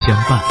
相伴。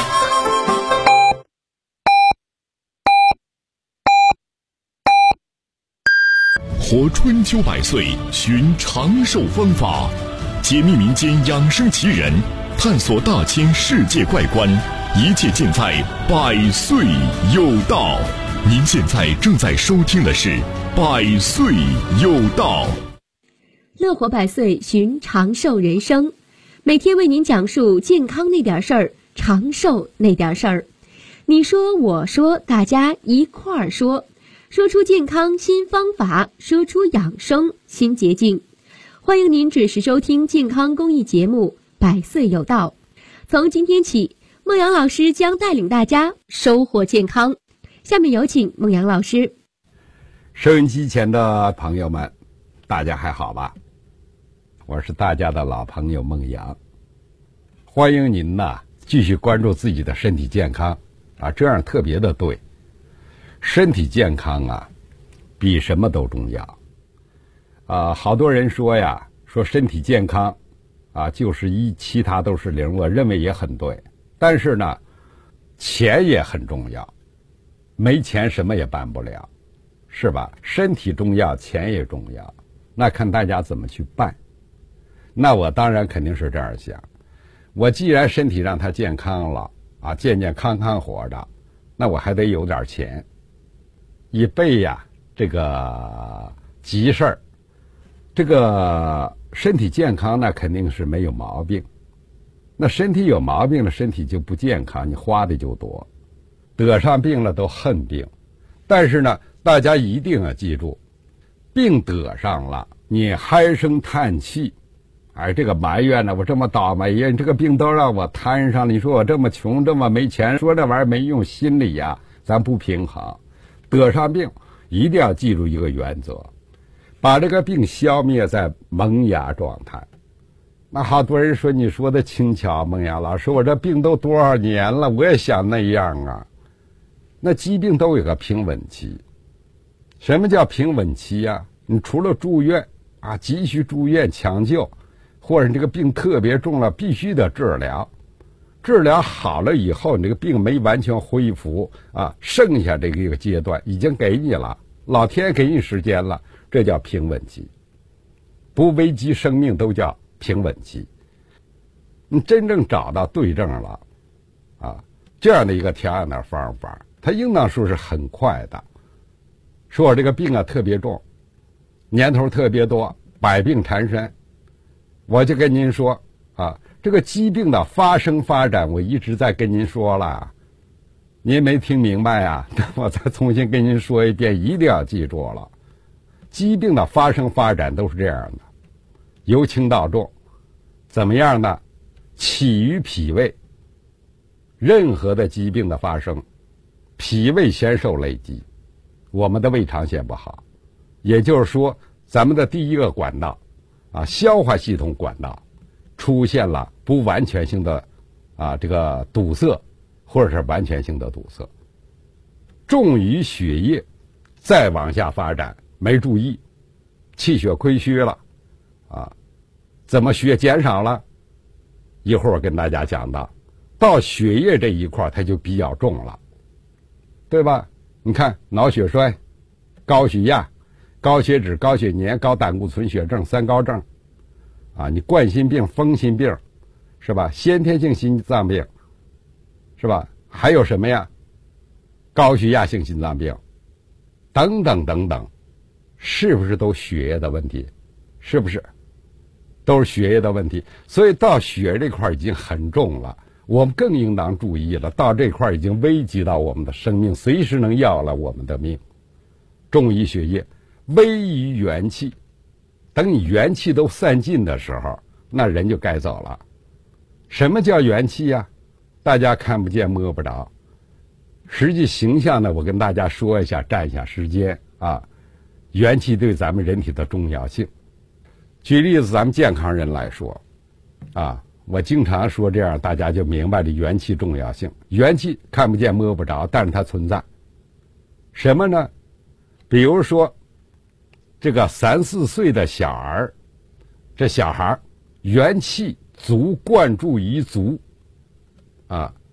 活春秋百岁，寻长寿方法，解密民间养生奇人，探索大千世界怪观，一切尽在百岁有道。您现在正在收听的是百岁有道。 乐活百岁，寻长寿人生，每天为您讲述健康那点事儿，长寿那点事儿。你说我说，大家一块儿说，说出健康新方法，说出养生新捷径。欢迎您准时收听健康公益节目《百岁有道》。从今天起，孟阳老师将带领大家收获健康。下面有请孟阳老师。 收音机前的朋友们，大家还好吧？我是大家的老朋友孟阳，欢迎您呢继续关注自己的身体健康啊，这样特别的对。身体健康啊，比什么都重要啊！好多人说呀，说身体健康啊就是一，其他都是零，我认为也很对。但是呢，钱也很重要，没钱什么也办不了，是吧？身体重要，钱也重要，那看大家怎么去办。那我当然肯定是这样想，我既然身体让它健康了啊，健健康康活着，那我还得有点钱，以备呀这个急事儿。这个身体健康那肯定是没有毛病，那身体有毛病了，身体就不健康，你花的就多，得上病了都恨病。但是呢，大家一定要记住，病得上了，你唉声叹气，哎，这个埋怨呢，我这么倒霉呀，这个病都让我摊上了，你说我这么穷，这么没钱，说这玩意儿没用，心里呀咱不平衡。得上病一定要记住一个原则，把这个病消灭在萌芽状态。那好多人说你说的轻巧，孟阳老师，我这病都多少年了，我也想那样啊。那疾病都有个平稳期。什么叫平稳期呀？你除了住院啊，急需住院抢救，或者你这个病特别重了，必须得治疗。治疗好了以后，你这个病没完全恢复啊，剩下这个一个阶段已经给你了，老天给你时间了，这叫平稳期。不危及生命都叫平稳期。你真正找到对症了啊，这样的一个调养的方法，它应当说是很快的。说我这个病啊特别重，年头特别多，百病缠身，我就跟您说啊，这个疾病的发生发展，我一直在跟您说了，您没听明白啊？我再重新跟您说一遍，一定要记住了。疾病的发生发展都是这样的，由轻到重，怎么样呢？起于脾胃。任何的疾病的发生，脾胃先受累积，我们的胃肠先不好，也就是说，咱们的第一个管道啊，消化系统管道出现了不完全性的啊这个堵塞，或者是完全性的堵塞，重于血液，再往下发展，没注意，气血亏虚了啊，怎么血减少了？一会儿我跟大家讲到血液这一块它就比较重了，对吧？你看脑血栓、高血压、高血脂、高血粘、高胆固醇血症、三高症啊，你冠心病、风心病是吧？先天性心脏病是吧？还有什么呀？高血压性心脏病等等等等，是不是都血液的问题？是不是都是血液的问题？所以到血这块已经很重了，我们更应当注意了，到这块已经危及到我们的生命，随时能要了我们的命。重于血液，危于元气，等你元气都散尽的时候，那人就该走了。什么叫元气呀？大家看不见摸不着，实际形象呢，我跟大家说一下，占一下时间啊。元气对咱们人体的重要性。举例子，咱们健康人来说啊，我经常说这样，大家就明白了元气重要性。元气看不见摸不着，但是它存在。什么呢？比如说这个3、4岁的小儿，这小孩元气足，灌注于足啊，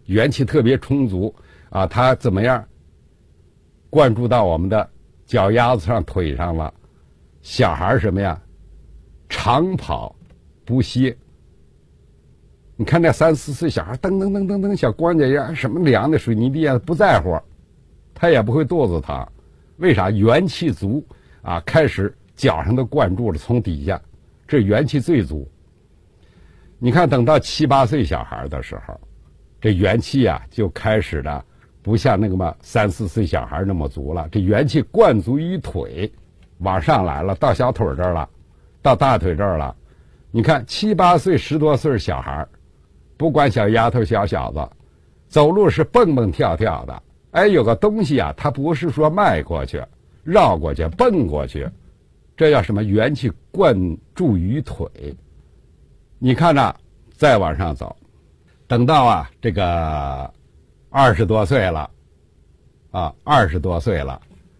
元气特别充足啊，它怎么样灌注到我们的脚丫子上、腿上了。小孩什么呀？长跑不歇。你看那3、4岁小孩噔噔噔噔噔小光脚丫，什么凉的水泥地啊不在乎，他也不会肚子疼。为啥？元气足啊，开始脚上都灌注了，从底下，这元气最足。你看等到7、8岁小孩的时候，这元气啊就开始的不像那个嘛3、4岁小孩那么足了，这元气灌足于腿，往上来了，到小腿这儿了，到大腿这儿了。你看7、8岁、10多岁小孩，不管小丫头小小子，走路是蹦蹦跳跳的。哎，有个东西啊，它不是说迈过去、绕过去、蹦过去，这叫什么？元气灌注于腿。你看着，再往上走，等到啊这个20多岁了，啊20多岁了，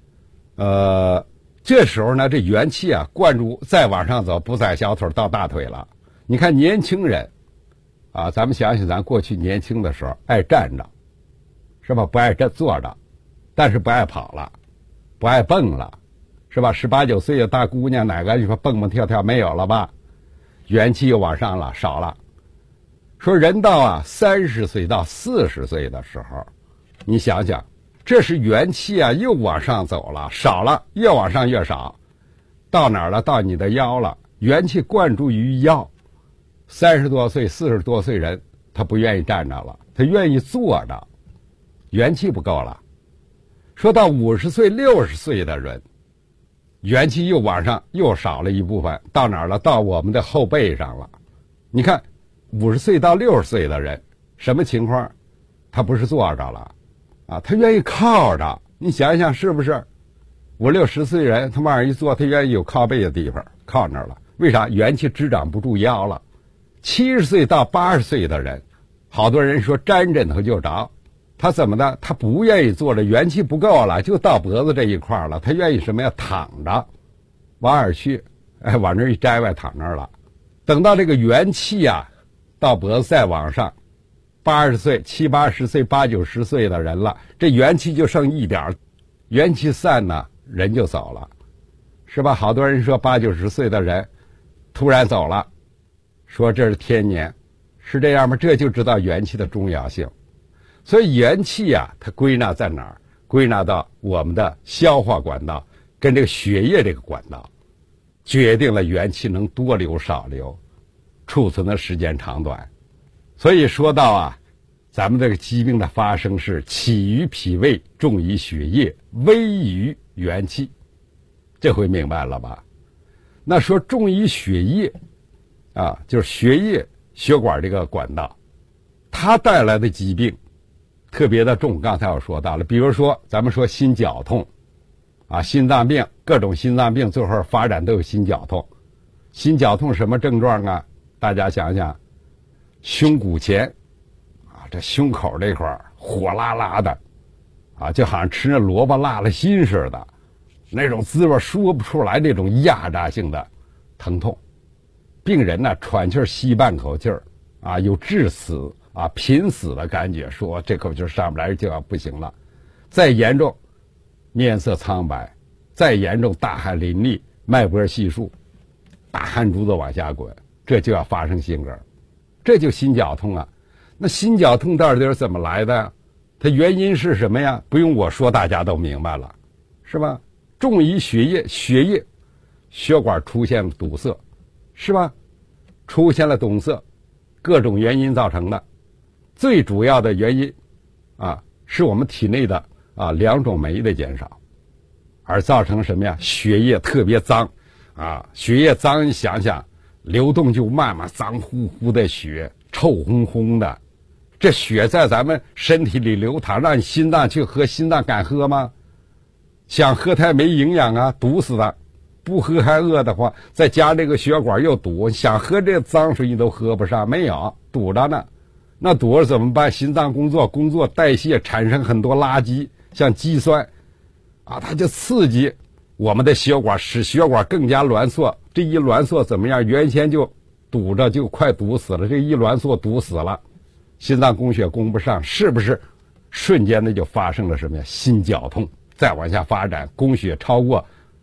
这时候呢，这元气啊灌注，再往上走，不在小腿到大腿了。你看年轻人，啊，咱们想想咱过去年轻的时候，爱站着，是吧？不爱坐着，但是不爱跑了，不爱蹦了，是吧？18、19岁的大姑娘，哪个你说蹦蹦跳跳没有了吧？元气又往上了，少了。说人到啊30岁到40岁的时候，你想想，这是元气啊又往上走了，少了，越往上越少，到哪儿了？到你的腰了，元气灌注于腰。30多岁、40多岁人，他不愿意站着了，他愿意坐着，元气不够了。说到50岁、60岁的人，元气又往上又少了一部分，到哪儿了？到我们的后背上了。你看50岁到60岁的人什么情况？他不是坐着了啊，他愿意靠着。你想想是不是？50、60岁人他往上一坐，他愿意有靠背的地方，靠那儿了。为啥？元气支掌不住腰了。70岁到80岁的人，好多人说沾枕头就着，他怎么的？他不愿意坐着，元气不够了，就到脖子这一块了。他愿意什么呀？躺着，往哪儿去？哎，往那儿一摘外躺那儿了。等到这个元气啊，到脖子再往上，80岁、70、80岁、80、90岁的人了，这元气就剩一点，元气散呢，人就走了，是吧？好多人说80、90岁的人突然走了，说这是天年，是这样吗？这就知道元气的重要性。所以元气啊，它归纳在哪儿？归纳到我们的消化管道跟这个血液这个管道，决定了元气能多流少流，储存的时间长短。所以说到啊，咱们这个疾病的发生是起于脾胃，重于血液，危于元气，这回明白了吧？那说重于血液啊，就是血液血管这个管道，它带来的疾病特别的重。刚才我说到了，比如说咱们说心绞痛啊，心脏病，各种心脏病最后发展都有心绞痛。心绞痛什么症状啊？大家想想，胸骨前啊，这胸口这块火辣辣的啊，就好像吃那萝卜辣了心似的，那种滋味说不出来，那种压榨性的疼痛。病人呢喘气吸半口气儿啊，有致死啊濒死的感觉，说这口气上不来就要不行了。再严重面色苍白，再严重大汗淋漓，脉搏细数，大汗珠子往下滚，这就要发生心梗，这就心绞痛啊。那心绞痛到底是怎么来的？它原因是什么呀？不用我说，大家都明白了，是吧？重于血液，血管出现堵塞，是吧？出现了堵塞，各种原因造成的。最主要的原因啊，是我们体内的两种酶的减少，而造成什么呀？血液特别脏啊，血液脏，你想想，流动就慢慢，脏乎乎的血，臭烘烘的，这血在咱们身体里流淌，让你心脏去喝，心脏敢喝吗？想喝它也没营养啊，堵死的，不喝还饿得慌，再加这个血管又堵，想喝这脏水你都喝不上，没有，堵着呢。那堵着怎么办？心脏工作代谢，产生很多垃圾，像肌酸啊，它就刺激我们的血管，使血管更加挛缩。这一挛缩怎么样？原先就堵着，就快堵死了，这一挛缩堵死了， 心脏供血供不上，是不是瞬间的就发生了什么呀？心绞痛，再往下发展，供血超过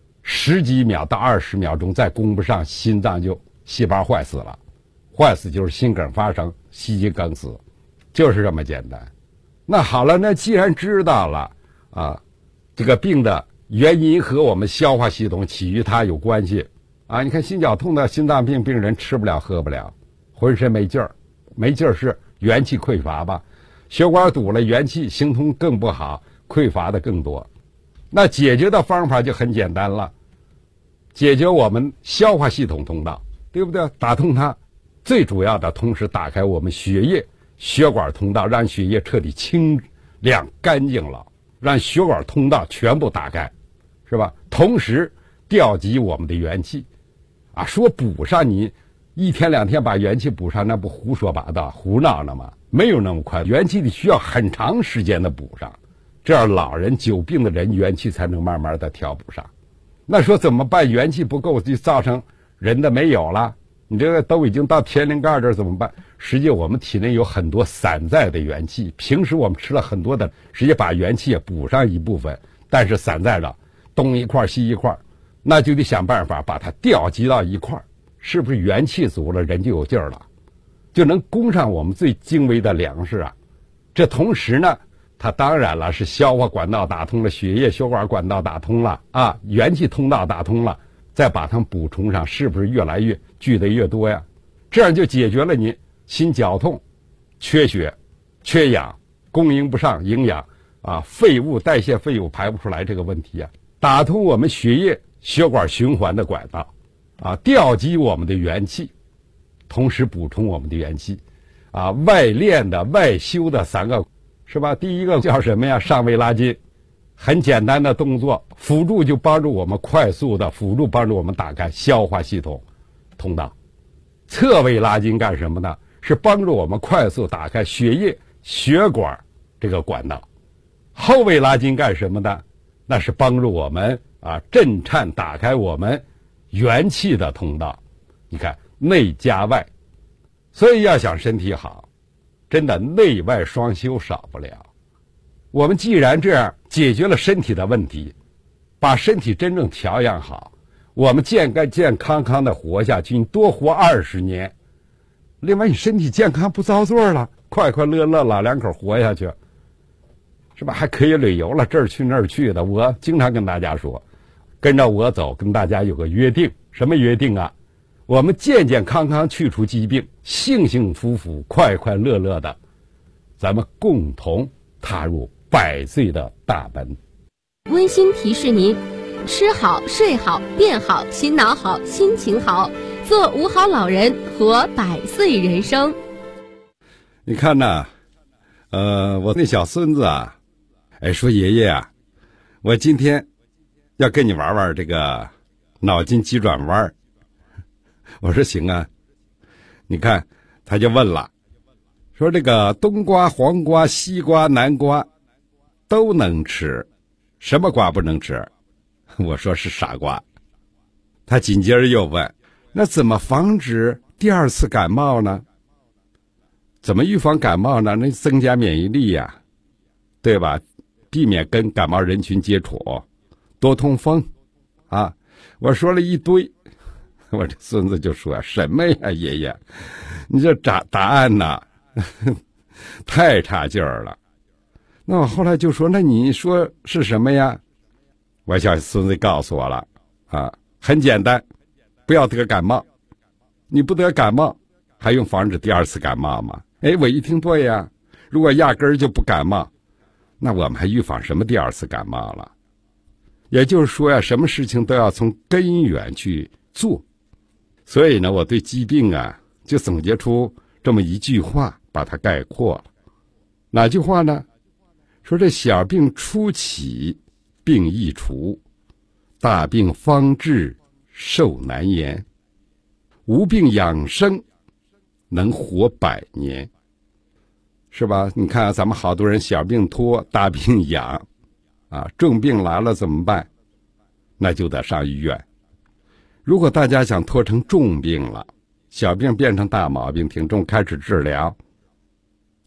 10几秒到20秒钟，再供不上，心脏就细胞坏死了。坏死就是心梗发生，心肌梗死，就是这么简单。那好了，那既然知道了啊，这个病的原因和我们消化系统起于它有关系啊。你看心绞痛的心脏病病人吃不了喝不了，浑身没劲儿，没劲儿是元气匮乏吧？血管堵了，元气行通更不好，匮乏的更多。那解决的方法就很简单了，解决我们消化系统通道，对不对？打通它，最主要的同时打开我们血液血管通道，让血液彻底清亮干净了，让血管通道全部打开，是吧？同时调集我们的元气啊，说补上，你1天2天把元气补上，那不胡说八道胡闹了吗？没有那么快，元气得需要很长时间的补上，这样老人久病的人元气才能慢慢的调补上。那说怎么办？元气不够就造成人的没有了，你这个都已经到天灵盖这儿怎么办？实际我们体内有很多散在的元气，平时我们吃了很多的，实际把元气也补上一部分，但是散在了东一块西一块，那就得想办法把它调集到一块，是不是元气足了，人就有劲儿了，就能供上我们最精微的粮食啊。这同时呢，它当然了是消化管道打通了，血液血管管道打通了啊，元气通道打通了，再把它们补充上，是不是越来越聚得越多呀？这样就解决了你心绞痛、缺血、缺氧、供应不上营养啊，废物代谢废物排不出来这个问题啊，打通我们血液血管循环的管道啊，调集我们的元气，同时补充我们的元气啊，外练的外修的3个是吧？第一个叫什么呀？上位拉筋，很简单的动作，辅助就帮助我们快速的辅助帮助我们打开消化系统通道。侧位拉筋干什么呢？是帮助我们快速打开血液血管这个管道。后位拉筋干什么呢？那是帮助我们啊震颤打开我们元气的通道。你看内加外，所以要想身体好，真的内外双修少不了。我们既然这样解决了身体的问题，把身体真正调养好，我们健康的活下去，你多活20年。另外你身体健康不遭罪了，快快乐乐老两口活下去，是吧？还可以旅游了，这儿去那儿去的。我经常跟大家说，跟着我走，跟大家有个约定。什么约定啊？我们健健康康去除疾病，幸幸福福快快乐乐的，咱们共同踏入100岁的大门。 温馨提示您，吃好睡好变好，心脑好心情好，做5好老人，活100岁人生。 你看呐，我那小孙子啊，说爷爷啊，我今天要跟你玩玩这个脑筋急转弯。我说行啊。你看他就问了，说这个冬瓜、黄瓜、西瓜、南瓜都能吃，什么瓜不能吃？我说是傻瓜。他紧接着又问，那怎么防止第2次感冒呢？怎么预防感冒呢？那增加免疫力呀，对吧？避免跟感冒人群接触，多通风啊。我说了一堆，我这孙子就说什么呀，爷爷，你这答案呐太差劲儿了。那我后来就说，那你说是什么呀？我小孙子告诉我了啊，很简单，不要得感冒。你不得感冒，还用防止第2次感冒吗？我一听对呀，如果压根儿就不感冒，那我们还预防什么第2次感冒了？也就是说呀，什么事情都要从根源去做。所以呢，我对疾病啊，就总结出这么一句话，把它概括了。哪句话呢？说这小病初起，病易除；大病方治，寿难言。无病养生，能活100年。是吧？你看咱们好多人小病拖，大病养啊，重病来了怎么办？那就得上医院。如果大家想拖成重病了，小病变成大毛病挺重，开始治疗，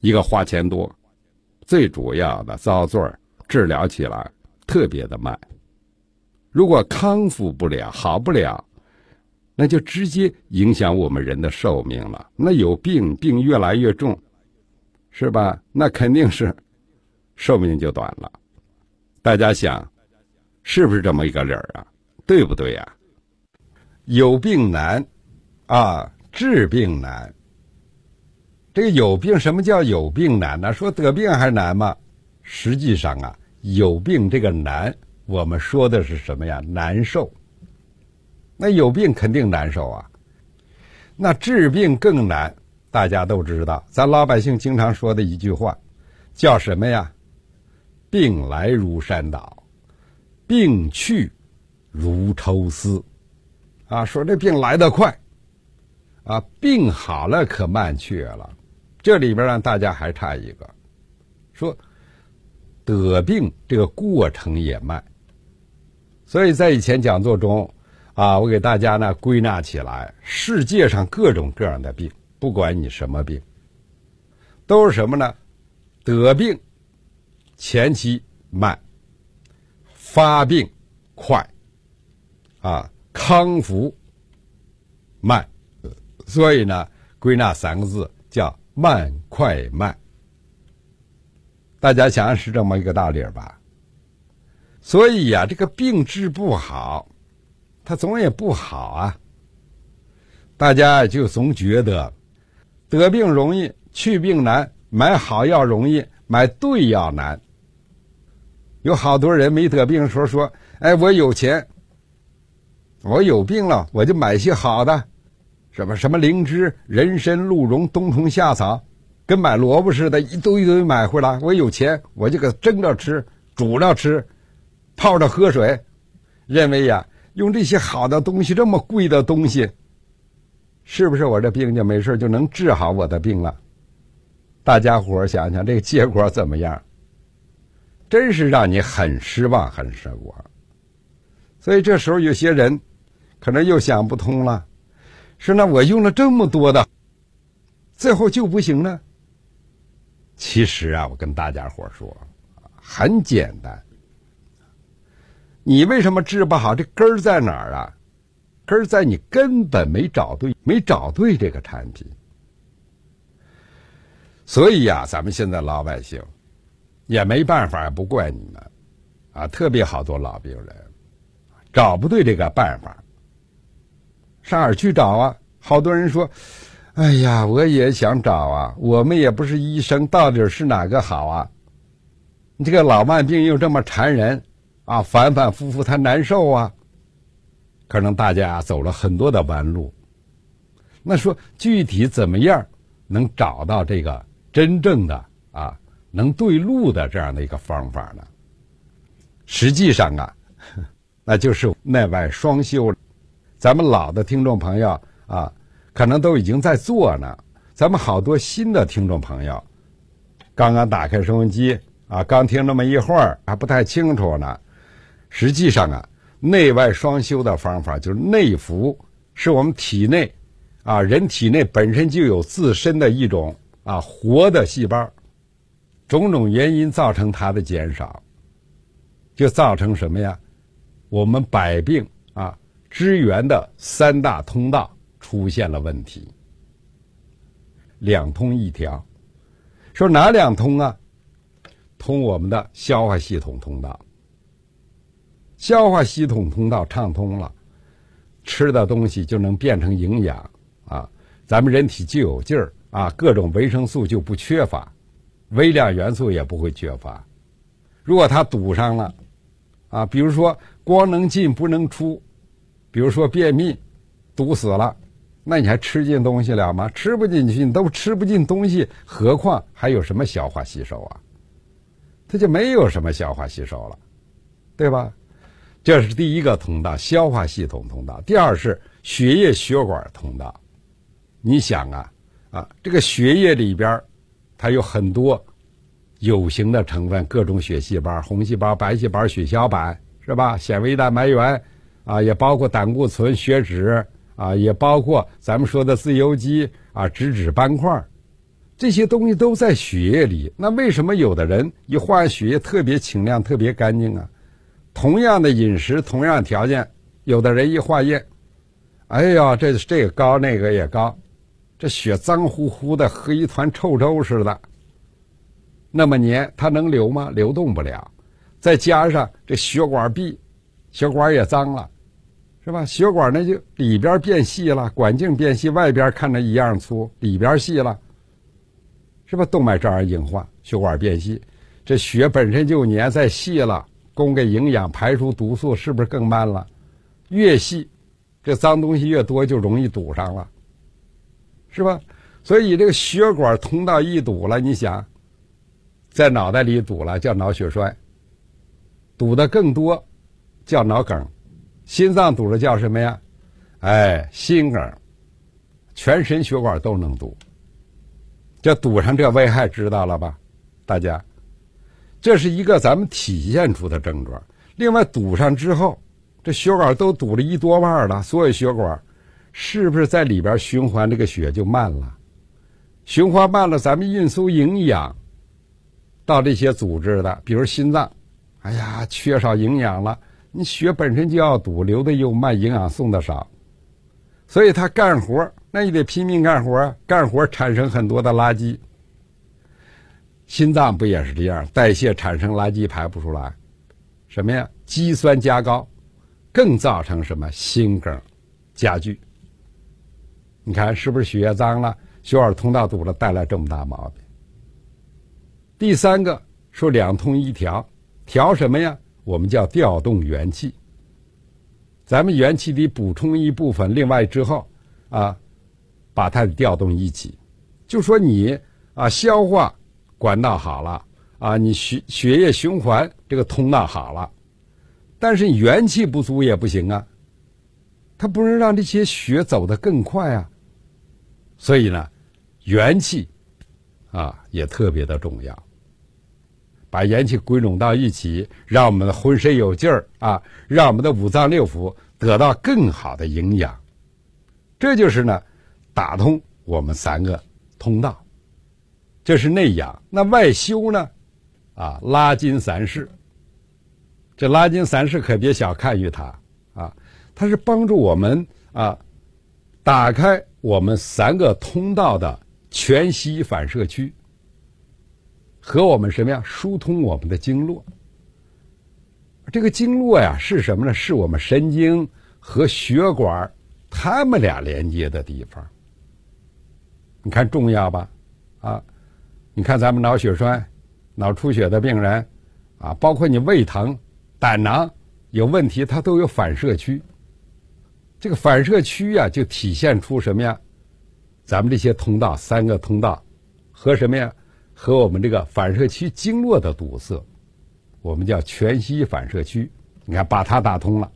一个花钱多，最主要的遭罪治疗起来特别的慢。如果康复不了，好不了，那就直接影响我们人的寿命了。那有病越来越重，是吧？那肯定是寿命就短了。大家想，是不是这么一个理儿啊？对不对呀？有病难啊，治病难。这个有病，什么叫有病难呢？说得病还难吗？实际上啊，有病这个难，我们说的是什么呀？难受。那有病肯定难受啊。那治病更难，大家都知道，咱老百姓经常说的一句话，叫什么呀？病来如山倒，病去如抽丝。啊，说这病来得快，啊，病好了可慢去了。这里边让大家还差一个，说得病这个过程也慢。所以在以前讲座中啊，我给大家呢归纳起来，世界上各种各样的病，不管你什么病，都是什么呢？得病前期慢，发病快，啊，康复慢。所以呢，归纳3个字叫慢快慢。大家想想是这么一个道理吧？所以呀，这个病治不好，它总也不好啊。大家就总觉得得病容易，去病难，买好药容易，买对药难。有好多人没得病的时候说，哎，我有钱，我有病了，我就买些好的，什么灵芝、人参、鹿茸、冬虫夏草，跟买萝卜似的，一堆买回来。我有钱，我就给蒸着吃，煮着吃，泡着喝水，认为呀，用这些好的东西，这么贵的东西，是不是我这病就没事，就能治好我的病了？大家伙想想这个结果怎么样？真是让你很失望，很失望。所以这时候有些人可能又想不通了，说那我用了这么多的，最后就不行呢？其实啊，我跟大家伙说，很简单。你为什么治不好？这根儿在哪儿啊？根儿在你根本没找对这个产品。所以呀，咱们现在老百姓也没办法，不怪你们啊，特别好多老病人找不对这个办法，上哪儿去找啊？好多人说，哎呀，我也想找啊，我们也不是医生，到底是哪个好啊？你这个老慢病又这么缠人啊，反反复复，它难受啊。可能大家走了很多的弯路。那说具体怎么样能找到这个真正的啊能对路的这样的一个方法呢？实际上啊，那就是内外双修。咱们老的听众朋友啊，可能都已经在做呢。咱们好多新的听众朋友，刚刚打开收音机啊，刚听那么一会儿，还不太清楚呢。实际上啊，内外双修的方法就是内服，是我们体内啊，人体内本身就有自身的一种啊活的细胞，种种原因造成它的减少，就造成什么呀？我们百病啊支援的3大通道出现了问题，两通一条。说哪两通啊？通我们的消化系统通道，消化系统通道畅通了，吃的东西就能变成营养啊，咱们人体就有劲儿啊，各种维生素就不缺乏，微量元素也不会缺乏。如果它堵上了啊，比如说光能进不能出，比如说便秘堵死了，那你还吃进东西了吗？吃不进去，你都吃不进东西，何况还有什么消化吸收啊？它就没有什么消化吸收了，对吧？这是第一个通道，消化系统通道。第二是血液血管通道。你想啊，这个血液里边它有很多有形的成分，各种血细胞，红细胞、白细胞、血小板，是吧？纤维蛋白原啊，也包括胆固醇、血脂啊，也包括咱们说的自由基啊、脂肪斑块， 这些东西都在血液里。那为什么有的人一化血液特别清亮特别干净啊？同样的饮食同样条件，有的人一化验，哎呀，这个高那个也高，这血脏乎乎的，和一团臭粥似的，那么黏，它能流吗？流动不了。再加上这血管壁，血管也脏了，是吧？血管呢就里边变细了，管径变细，外边看着一样粗，里边细了，是吧？动脉照样硬化，血管变细，这血本身就黏，再细了，供给营养排出毒素是不是更慢了？越细，这脏东西越多，就容易堵上了，是吧？所以这个血管通道一堵了，你想，在脑袋里堵了叫脑血栓，堵得更多叫脑梗，心脏堵了叫什么呀？心梗，全身血管都能堵。这堵上这危害知道了吧？大家，这是一个咱们体现出的症状。另外堵上之后，这血管都堵了一多半了，所有血管是不是在里边循环这个血就慢了？循环慢了，咱们运输营养到这些组织的，比如心脏，哎呀，缺少营养了，你血本身就要堵，流的又慢，营养送的少，所以他干活那你得拼命干活，干活产生很多的垃圾。心脏不也是这样，代谢产生垃圾排不出来，什么呀？肌酸加高，更造成什么？心梗加剧。你看是不是血液脏了，血管通道堵了，带来这么大毛病？第三个说两通一调，调什么呀？我们叫调动元气。咱们元气得补充一部分，另外之后把它调动一起。就说你消化管道好了你血液循环这个通道好了，但是你元气不足也不行啊，它不能让这些血走得更快啊。所以呢，元气也特别的重要。把元气归拢到一起，让我们的浑身有劲儿让我们的五脏六腑得到更好的营养。这就是呢，打通我们三个通道，这是内养。那外修呢？拉筋散矢。这拉筋散矢可别小看于它它是帮助我们打开我们三个通道的全息反射区。和我们什么呀？疏通我们的经络。这个经络呀是什么呢？是我们神经和血管它们俩连接的地方。你看重要吧？你看咱们脑血栓、脑出血的病人包括你胃疼、胆囊有问题，它都有反射区。这个反射区就体现出什么呀？咱们这些通道，三个通道和什么呀？和我们这个反射区经络的堵塞，我们叫全息反射区。你看把它打通了，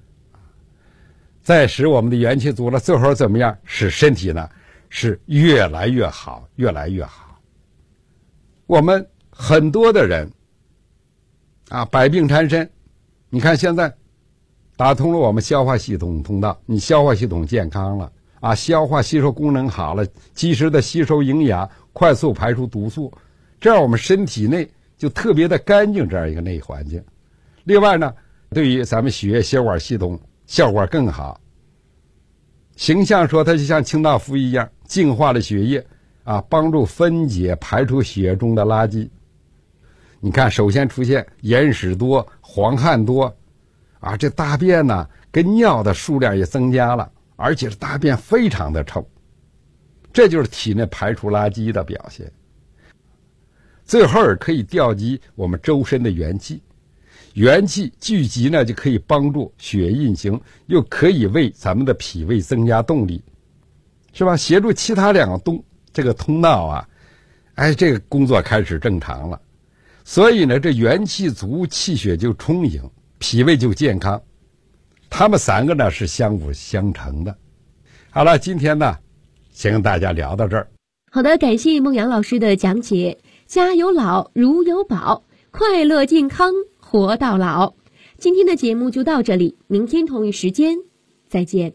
再使我们的元气足了，最后怎么样？使身体呢是越来越好，越来越好。我们很多的人百病缠身，你看现在打通了我们消化系统通道，你消化系统健康了消化吸收功能好了，及时的吸收营养，快速排出毒素，这样我们身体内就特别的干净，这样一个内环境。另外呢，对于咱们血液血管系统效果更好。形象说它就像清道夫一样，净化了血液帮助分解排出血液中的垃圾。你看首先出现眼屎多、黄汗多这大便呢跟尿的数量也增加了，而且是大便非常的臭，这就是体内排出垃圾的表现。最后可以调集我们周身的元气，元气聚集呢就可以帮助血运行，又可以为咱们的脾胃增加动力，是吧？协助其他两个这个通道这个工作开始正常了。所以呢，这元气足，气血就充盈，脾胃就健康。他们三个呢是相辅相成的。好了，今天呢先跟大家聊到这儿。 好的，感谢孟阳老师的讲解。家有老如有宝，快乐健康活到老。今天的节目就到这里，明天同一时间再见。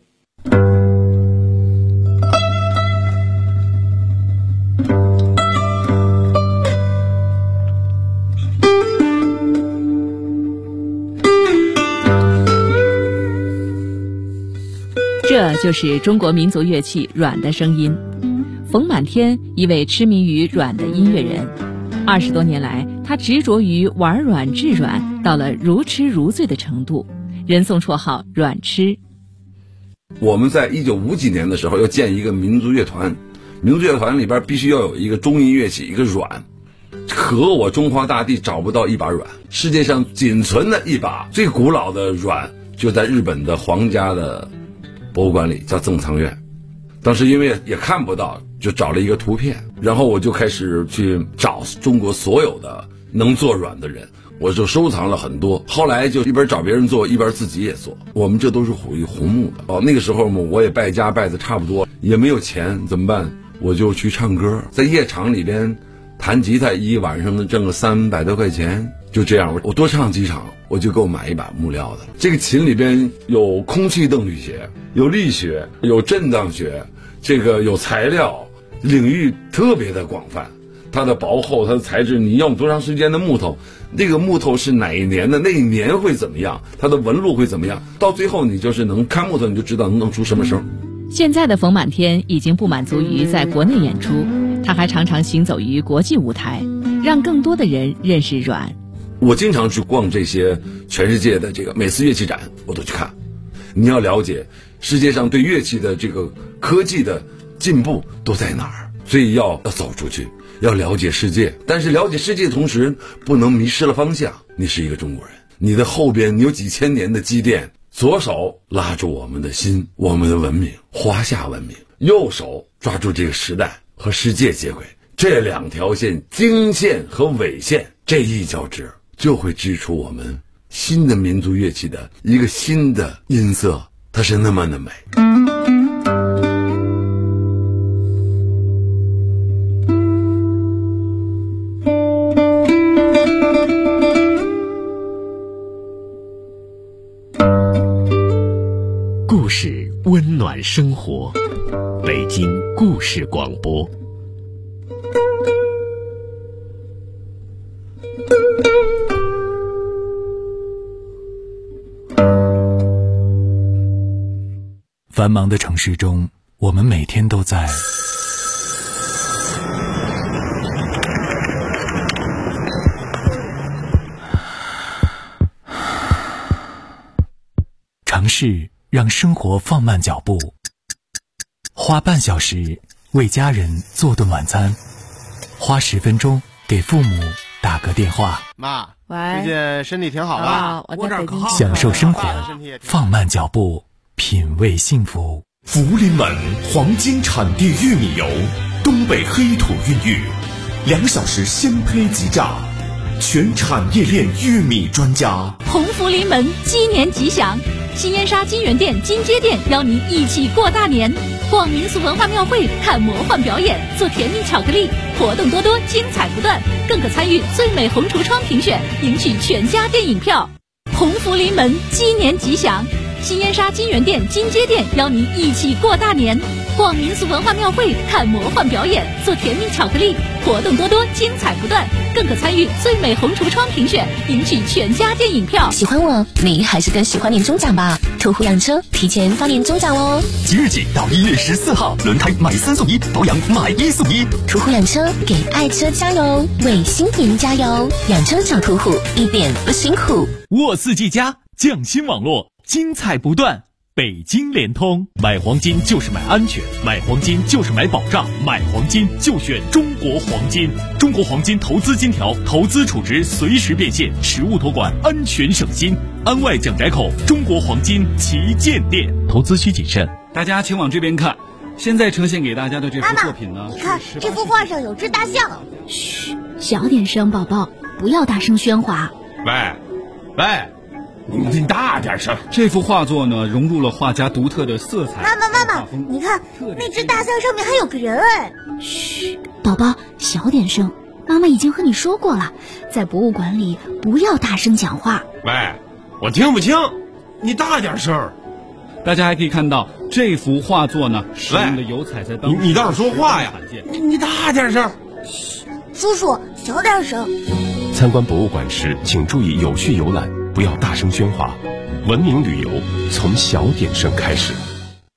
这就是中国民族乐器阮的声音。冯满天，一位痴迷于阮的音乐人，20多年来，他执着于玩阮制阮，到了如痴如醉的程度，人送绰号阮痴。 我们在1950几年的时候要建一个民族乐团，民族乐团里边必须要有一个中音乐器，一个阮。可我中华大地找不到一把阮，世界上仅存的一把最古老的阮就在日本的皇家的博物馆里，叫正仓院。当时因为也看不到，就找了一个图片，然后我就开始去找中国所有的能做阮的人，我就收藏了很多。后来就一边找别人做，一边自己也做。我们这都是属于红木的。那个时候嘛，我也败家败的差不多，也没有钱，怎么办？我就去唱歌，在夜场里边弹吉他，一晚上能挣个300多块钱。就这样，我多唱几场，我就够买一把木料的。这个琴里边有空气动力学，有力学，有震荡学，这个有材料，领域特别的广泛。它的薄厚，它的材质，你用多长时间的木头，那个木头是哪一年的，那一年会怎么样，它的纹路会怎么样，到最后你就是能看木头，你就知道能出什么声。 现在的冯满天已经不满足于在国内演出，他还常常行走于国际舞台，让更多的人认识阮。 我经常去逛这些全世界的这个每次乐器展，我都去看。你要了解世界上对乐器的这个科技的进步都在哪儿，所以要走出去，要了解世界。但是了解世界的同时，不能迷失了方向。你是一个中国人，你的后边你有几千年的积淀，左手拉住我们的心，我们的文明，华夏文明；右手抓住这个时代和世界接轨。这两条线，经线和纬线，这一交织，就会织出我们新的民族乐器的一个新的音色，它是那么的美。 故事温暖生活，北京故事广播。 繁忙的城市中，我们每天都在尝试让生活放慢脚步，花半小时为家人做顿晚餐，花10分钟给父母打个电话。 妈， 喂， 最近身体挺好吧？ 我在北京。 享受生活，放慢脚步，品味幸福。 福临门黄金产地玉米油，东北黑土孕育，2小时鲜胚即榨，全产业链玉米专家。 鸿福临门，鸡年吉祥！新燕莎金源店、金街店邀您一起过大年，逛民俗文化庙会，看魔幻表演，做甜蜜巧克力，活动多多，精彩不断，更可参与最美红橱窗评选，赢取全家电影票。鸿福临门，鸡年吉祥！新燕莎金源店、金街店邀您一起过大年，逛民俗文化庙会，看魔幻表演，做甜蜜巧克力，活动多多，精彩不断，更可参与最美红橱窗评选，赢取全家电影票。 喜欢我，你还是更喜欢年终奖吧？途虎养车提前发年终奖哦！ 即日起到1月14号，轮胎买3送1，保养买1送1。 途虎养车给爱车加油，为新年加油！养车找途虎，一点不辛苦。 沃四 G 加匠心网络，精彩不断。北京联通，买黄金就是买安全，买黄金就是买保障，买黄金就选中国黄金。中国黄金投资金条，投资储值随时变现，实物托管，安全省心。安外蒋宅口中国黄金旗舰店，投资需谨慎。 大家请往这边看，现在呈现给大家的这幅作品呢， 你看这幅画上有只大象。 嘘，小点声，宝宝，不要大声喧哗。 喂，你大点声！这幅画作呢，融入了画家独特的色彩。 妈妈，你看那只大象上面还有个人哎！ 嘘，宝宝，小点声。妈妈已经和你说过了，在博物馆里不要大声讲话。 喂，我听不清，你大点声。大家还可以看到这幅画作呢，使用的油彩在当中。 你倒是说话呀！你大点声。 嘘，叔叔，小点声。 参观博物馆时，请注意有序游览，不要大声喧哗。文明旅游从小点声开始。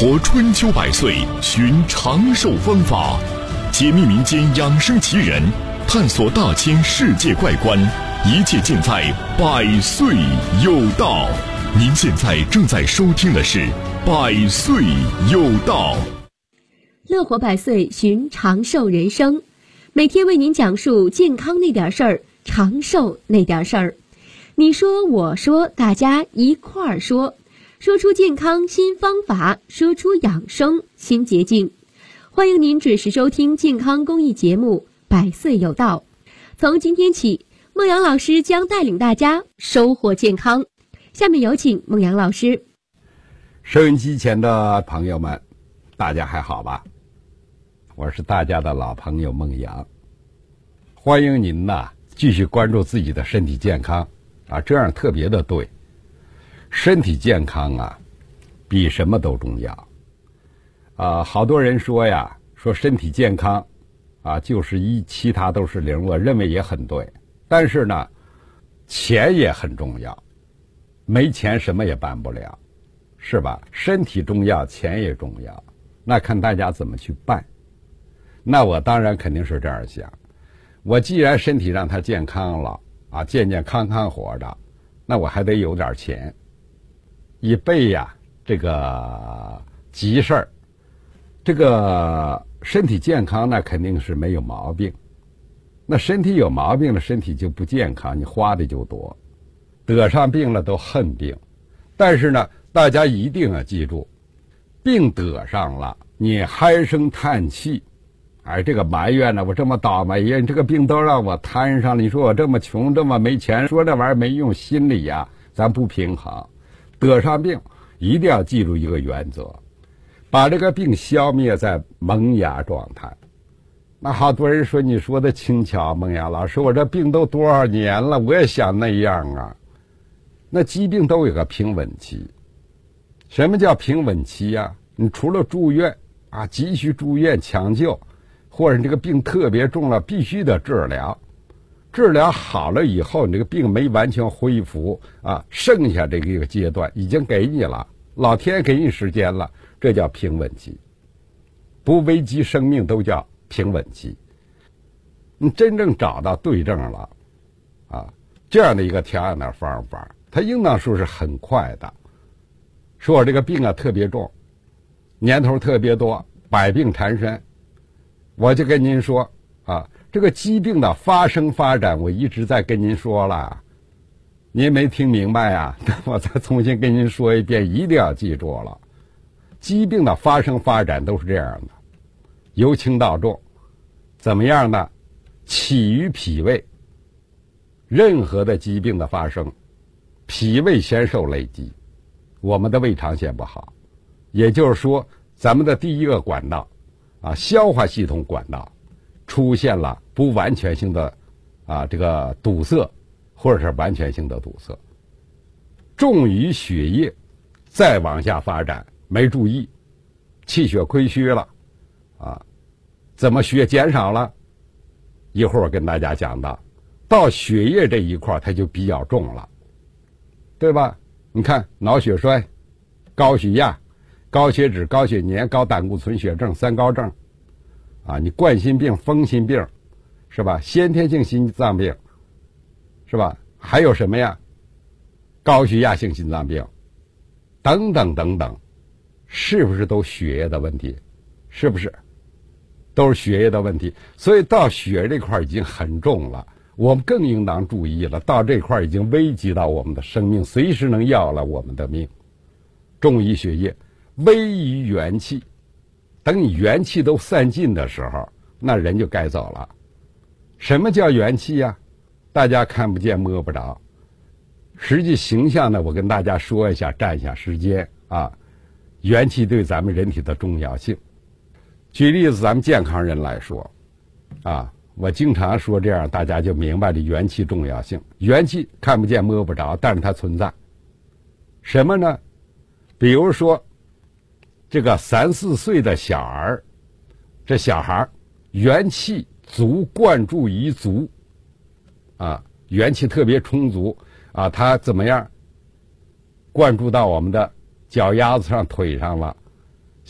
活春秋百岁，寻长寿方法，解密民间养生奇人，探索大千世界怪观，一切尽在百岁有道。您现在正在收听的是百岁有道。 乐活百岁，寻长寿人生，每天为您讲述健康那点事儿，长寿那点事儿。你说我说，大家一块儿说，说出健康新方法，说出养生新捷径。欢迎您准时收听健康公益节目《百岁有道》。从今天起，孟阳老师将带领大家收获健康。下面有请孟阳老师。 收音机前的朋友们，大家还好吧？我是大家的老朋友孟阳，欢迎您继续关注自己的身体健康这样特别的对。身体健康比什么都重要好多人说说身体健康就是一，其他都是零，我认为也很对。但是呢，钱也很重要，没钱什么也办不了，是吧？身体重要，钱也重要，那看大家怎么去办。那我当然肯定是这样想，我既然身体让它健康了健健康康活着，那我还得有点钱，以备这个急事儿。这个身体健康那肯定是没有毛病，那身体有毛病了，身体就不健康，你花的就多，得上病了都恨病。但是呢，大家一定要记住，病得上了，你唉声叹气，这个埋怨我这么倒霉呀，这个病都让我摊上了，你说我这么穷，这么没钱，说这玩意儿没用，心里咱不平衡。得上病一定要记住一个原则，把这个病消灭在萌芽状态。那好多人说你说的轻巧，孟阳老师，我这病都多少年了，我也想那样那疾病都有个平稳期。什么叫平稳期你除了住院急需住院抢救，或者你这个病特别重了，必须得治疗。治疗好了以后，你这个病没完全恢复剩下这个阶段已经给你了，老天给你时间了，这叫平稳期。不危及生命都叫平稳期。你真正找到对症了这样的一个调养的方法，它应当说是很快的。说我这个病特别重，年头特别多，百病缠身，我就跟您说这个疾病的发生发展，我一直在跟您说了，您没听明白我再重新跟您说一遍，一定要记住了。疾病的发生发展都是这样的，由轻到重。怎么样呢？起于脾胃。任何的疾病的发生，脾胃先受累积，我们的胃肠先不好，也就是说咱们的第一个管道消化系统管道出现了不完全性的这个堵塞，或者是完全性的堵塞，重于血液再往下发展，没注意气血亏虚了怎么血减少了？一会儿我跟大家讲到血液这一块它就比较重了，对吧？你看脑血衰、高血压、高血脂、高血粘、高胆固醇血症、三高症你冠心病、风心病，是吧？先天性心脏病，是吧？还有什么呀？高血压性心脏病，等等等等，是不是都血液的问题？是不是？都是血液的问题。所以到血这块已经很重了，我们更应当注意了。到这块已经危及到我们的生命，随时能要了我们的命。重于血液，危于元气。等你元气都散尽的时候，那人就该走了。什么叫元气大家看不见摸不着，实际形象呢，我跟大家说一下，占一下时间元气对咱们人体的重要性。举例子，咱们健康人来说我经常说这样，大家就明白了元气重要性。元气看不见摸不着，但是它存在。什么呢？比如说这个3、4岁的小孩，这小孩元气足，灌注于足元气特别充足他怎么样灌注到我们的脚丫子上、腿上了，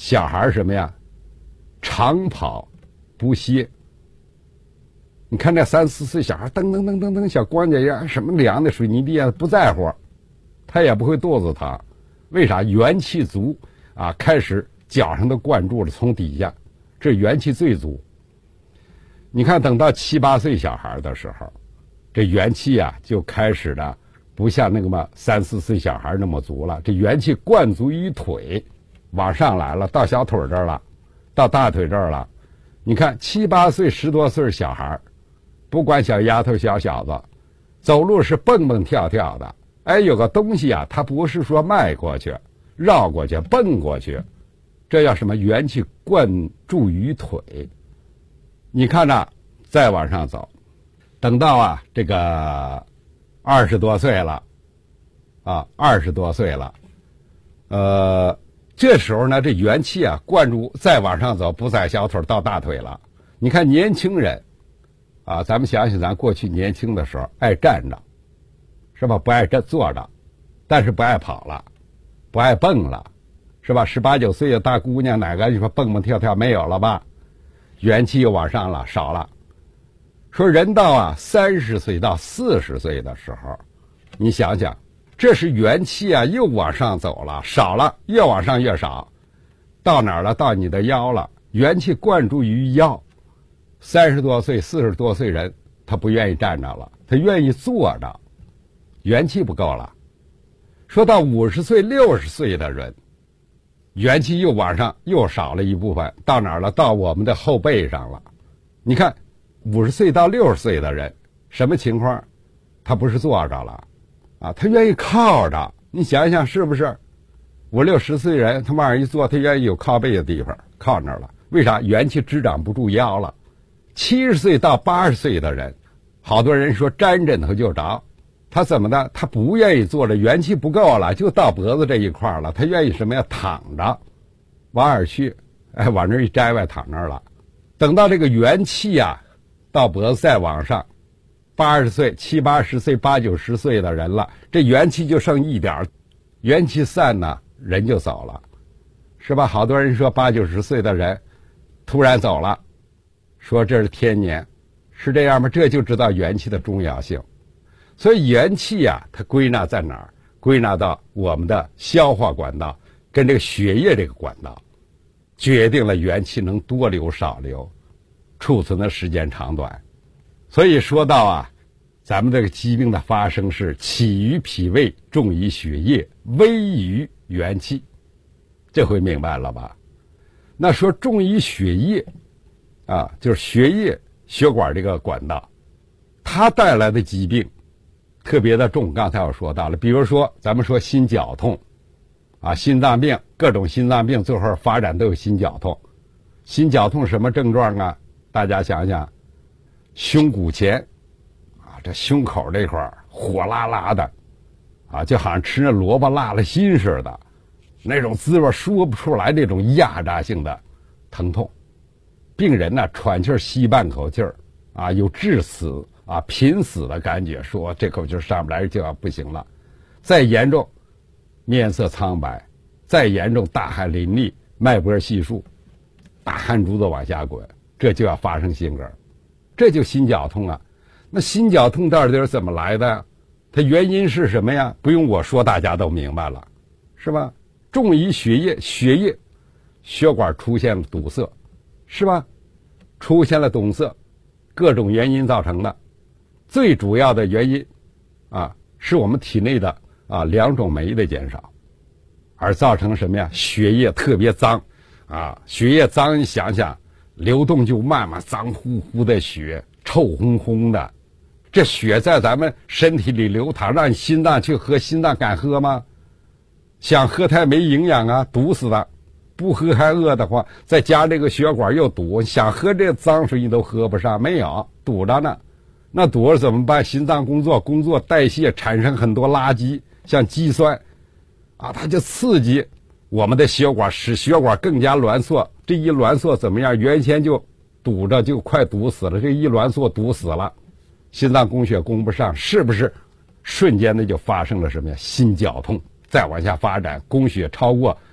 小孩什么呀？长跑不歇。你看那3、4岁小孩噔噔噔噔噔小光脚样，什么凉的水泥地啊不在乎，他也不会肚子疼。为啥？元气足啊，开始脚上都灌注了，从底下，这元气最足。你看等到7、8岁小孩的时候，这元气啊就开始了，不像那个嘛3、4岁小孩那么足了，这元气灌足于腿，往上来了，到小腿这儿了，到大腿这儿了。你看7、8岁、10多岁小孩，不管小丫头小小子，走路是蹦蹦跳跳的。哎，有个东西啊，它不是说迈过去、绕过去、蹦过去，这叫什么？元气灌注于腿。你看着，再往上走，等到啊这个20多岁了，啊20多岁了，这时候呢，这元气啊灌注，再往上走，不在小腿到大腿了。你看年轻人，啊，咱们想想，咱过去年轻的时候爱站着，是吧？不爱坐着，但是不爱跑了，不爱蹦了，是吧？18、19岁的大姑娘，哪个你说蹦蹦跳跳没有了吧？元气又往上了，少了。说人到啊30岁到40岁的时候，你想想，这是元气啊又往上走了，少了，越往上越少，到哪儿了？到你的腰了，元气灌注于腰。30多岁、40多岁人，他不愿意站着了，他愿意坐着，元气不够了。说到50岁、60岁的人，元气又往上又少了一部分，到哪儿了？到我们的后背上了。你看50岁到60岁的人什么情况？他不是坐着了啊，他愿意靠着。你想想是不是？50、60岁人他往上一坐，他愿意有靠背的地方，靠那儿了。为啥？元气支掌不住腰了。70岁到80岁的人，好多人说沾枕头就着，他怎么的？他不愿意坐着，元气不够了，就到脖子这一块了。他愿意什么呀？躺着，往哪儿去？哎，往这一摘外躺那儿了。等到这个元气啊，到脖子再往上，80岁、70、80岁、80、90岁的人了，这元气就剩一点，元气散呢，人就走了，是吧？好多人说80、90岁的人突然走了，说这是天年，是这样吗？这就知道元气的重要性。所以元气啊，它归纳在哪儿？归纳到我们的消化管道跟这个血液这个管道，决定了元气能多流少流，储存的时间长短。所以说到啊，咱们这个疾病的发生是起于脾胃，重于血液，危于元气，这回明白了吧？那说重于血液啊，就是血液血管这个管道，它带来的疾病特别的重。刚才我说到了，比如说咱们说心绞痛啊，心脏病，各种心脏病最后发展都有心绞痛。心绞痛什么症状啊？大家想想，胸骨前啊，这胸口这块火辣辣的啊，就好像吃那萝卜辣了心似的，那种滋味说不出来，那种压榨性的疼痛。病人呢喘气吸半口气儿啊，有致死啊濒死的感觉，说这口气上不来就要不行了。再严重面色苍白，再严重大汗淋漓，脉搏细数，大汗珠子往下滚，这就要发生心梗，这就心绞痛啊。那心绞痛到底是怎么来的？它原因是什么呀？不用我说，大家都明白了，是吧？重于血液，血液血管出现了堵塞，是吧？出现了堵塞，各种原因造成的。最主要的原因啊，是我们体内的啊2种酶的减少，而造成什么呀？血液特别脏啊，血液脏，你想想，流动就慢慢，脏乎乎的血，臭烘烘的，这血在咱们身体里流淌，让你心脏去喝，心脏敢喝吗？想喝它没营养啊，堵死的。不喝还饿得慌，再加这个血管又堵，想喝这脏水你都喝不上，没有，堵着呢。那堵着怎么办？心脏工作代谢，产生很多垃圾，像肌酸啊，它就刺激我们的血管，使血管更加挛缩。这一挛缩怎么样？原先就堵着，就快堵死了，这一挛缩堵死了，心脏供血供不上，是不是瞬间的就发生了什么呀？心绞痛，再往下发展，供血超过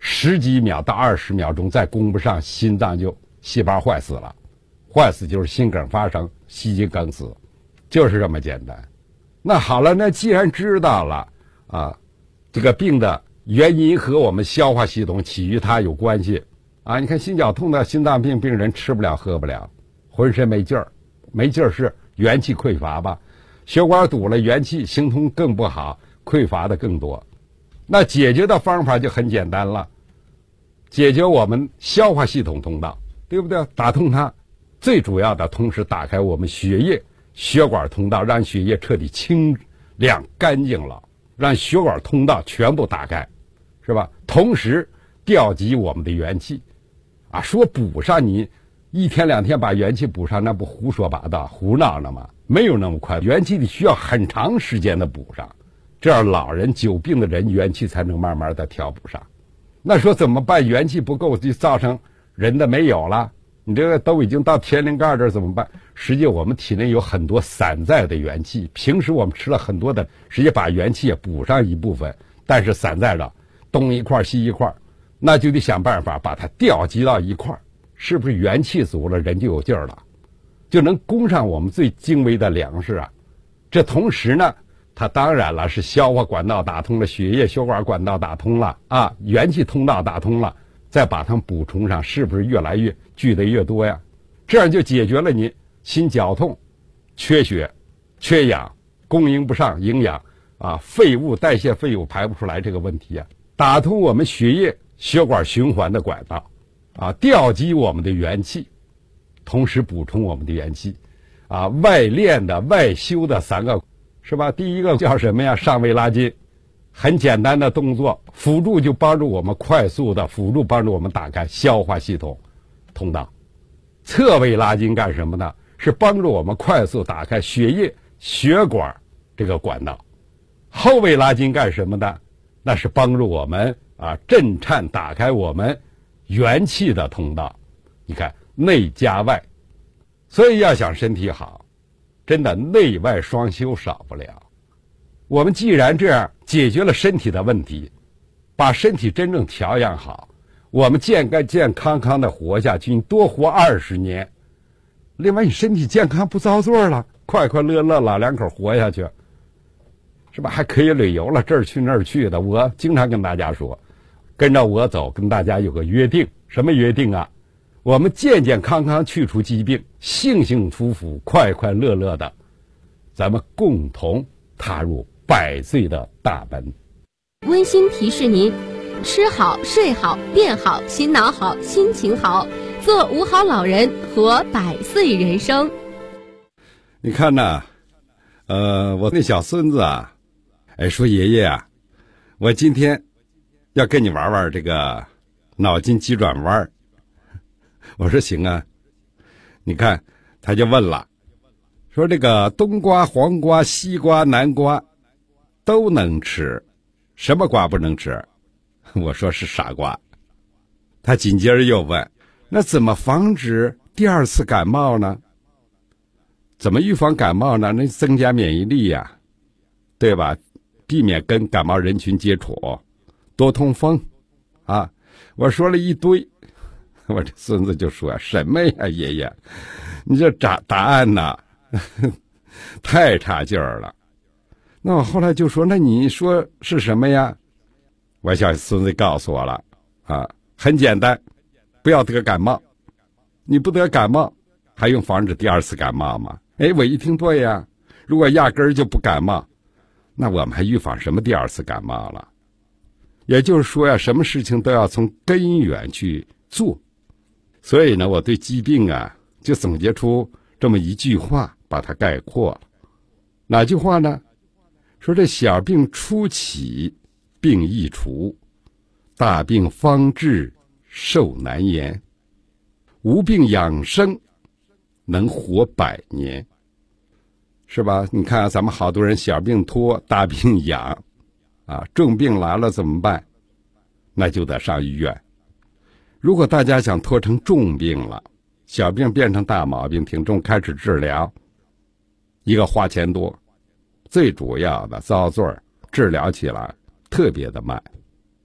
10几秒到20秒钟再供不上，心脏就细胞坏死了，坏死就是心梗发生，心肌梗死，就是这么简单。那好了，那既然知道了啊，这个病的原因和我们消化系统起于它有关系啊。你看心绞痛的心脏病病人吃不了喝不了，浑身没劲儿，没劲儿是元气匮乏吧？血管堵了，元气行通更不好，匮乏的更多。那解决的方法就很简单了，解决我们消化系统通道，对不对？打通它，最主要的同时打开我们血液血管通道，让血液彻底清亮干净了，让血管通道全部打开，是吧？同时调集我们的元气啊，说补上，你1天2天把元气补上，那不胡说八道胡闹了吗？没有那么快，元气得需要很长时间的补上，这样老人久病的人元气才能慢慢的调补上。那说怎么办？元气不够就造成人的没有了，你这个都已经到天灵盖这儿怎么办？实际我们体内有很多散在的元气，平时我们吃了很多的，实际把元气也补上一部分，但是散在了东一块西一块，那就得想办法把它调集到一块，是不是元气足了，人就有劲儿了，就能供上我们最精微的粮食啊。这同时呢，它当然了是消化管道打通了，血液血管管道打通了啊，元气通道打通了，再把它们补充上，是不是越来越聚得越多呀？这样就解决了你心绞痛、缺血、缺氧、供应不上营养啊，废物代谢废物排不出来这个问题啊，打通我们血液血管循环的管道啊，调集我们的元气，同时补充我们的元气啊，外练的外修的3个是吧？第一个叫什么呀？上位拉筋，很简单的动作，辅助就帮助我们快速的辅助帮助我们打开消化系统通道。侧位拉筋干什么呢？是帮助我们快速打开血液血管这个管道。后位拉筋干什么呢？那是帮助我们啊震颤打开我们元气的通道。你看内加外，所以要想身体好，真的内外双修少不了。我们既然这样解决了身体的问题，把身体真正调养好，我们健康的活下去，你多活20年。另外你身体健康不遭罪了，快快乐乐老两口活下去，是吧？还可以旅游了，这儿去那儿去的。我经常跟大家说，跟着我走，跟大家有个约定。什么约定啊？我们健健康康去除疾病，幸幸福福快快乐乐的，咱们共同踏入100岁的大门。 温馨提示您，吃好睡好变好，心脑好心情好，做5好老人，活100岁人生。 你看呐，我那小孙子啊，说爷爷啊，我今天要跟你玩玩这个脑筋急转弯。我说行啊。你看他就问了，说这个冬瓜、黄瓜、西瓜、南瓜都能吃，什么瓜不能吃？我说是傻瓜。他紧接着又问，那怎么防止第2次感冒呢？怎么预防感冒呢？那增加免疫力呀，对吧？避免跟感冒人群接触，多通风啊。我说了一堆，我这孙子就说什么呀，爷爷，你这答案呐太差劲儿了。那我后来就说，那你说是什么呀？我小孙子告诉我了啊，很简单，不要得感冒。你不得感冒，还用防止第2次感冒吗？我一听对呀，如果压根儿就不感冒，那我们还预防什么第2次感冒了？也就是说呀，什么事情都要从根源去做。所以呢，我对疾病啊，就总结出这么一句话，把它概括了。哪句话呢？说这小病初起，病易除；大病方治，寿难言。无病养生，能活100年。是吧？你看咱们好多人小病拖，大病养啊，重病来了怎么办？那就得上医院。如果大家想拖成重病了，小病变成大毛病挺重，开始治疗，一个花钱多，最主要的遭罪，治疗起来特别的慢。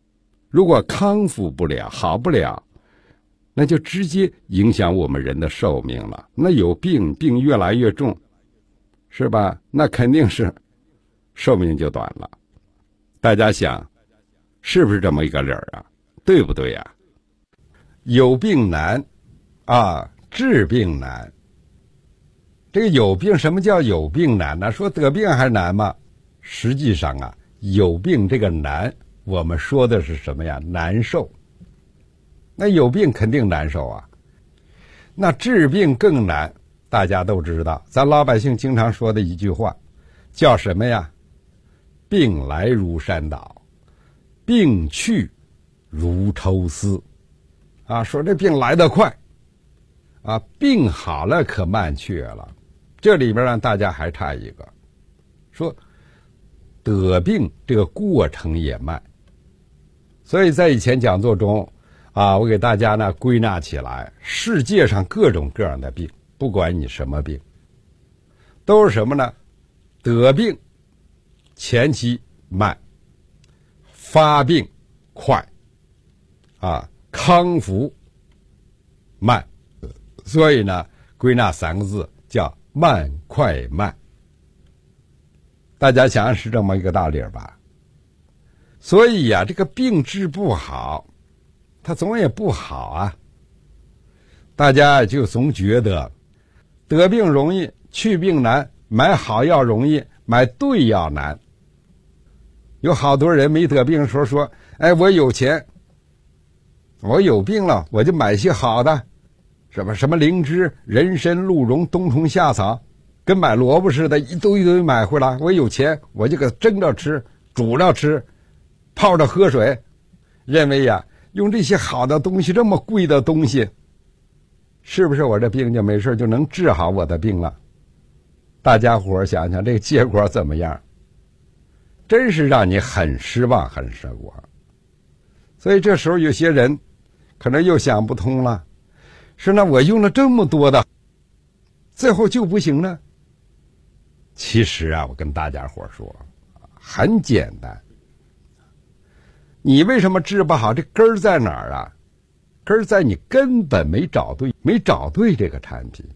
如果康复不了，好不了，那就直接影响我们人的寿命了。那有病越来越重，是吧？那肯定是寿命就短了。大家想，是不是这么一个理儿啊？对不对呀？有病难啊，治病难。这个有病，什么叫有病难呢？说得病还难吗？实际上啊，有病这个难，我们说的是什么呀？难受。那有病肯定难受啊。那治病更难，大家都知道，咱老百姓经常说的一句话，叫什么呀？病来如山倒，病去如抽丝。啊，说这病来得快，啊，病好了可慢去了。这里边让大家还差一个，说得病这个过程也慢。所以在以前讲座中啊，我给大家呢归纳起来，世界上各种各样的病，不管你什么病，都是什么呢？得病前期慢，发病快，啊，康复慢。所以呢，归纳3个字叫慢快慢。大家想想是这么一个道理吧。所以呀，这个病治不好，它总也不好啊。大家就总觉得得病容易，去病难，买好药容易，买对药难。有好多人没得病的时候说，哎，我有钱，我有病了，我就买些好的，什么灵芝、人参、鹿茸、冬虫夏草，跟买萝卜似的，一堆买回来。我有钱，我就给蒸着吃，煮着吃，泡着喝水，认为呀，用这些好的东西，这么贵的东西，是不是我这病就没事，就能治好我的病了？大家伙想想这个结果怎么样？真是让你很失望，很失望。所以这时候有些人可能又想不通了，说那我用了这么多的，最后就不行了。其实啊，我跟大家伙说，很简单。你为什么治不好？这根儿在哪儿啊？根儿在你根本没找对这个产品。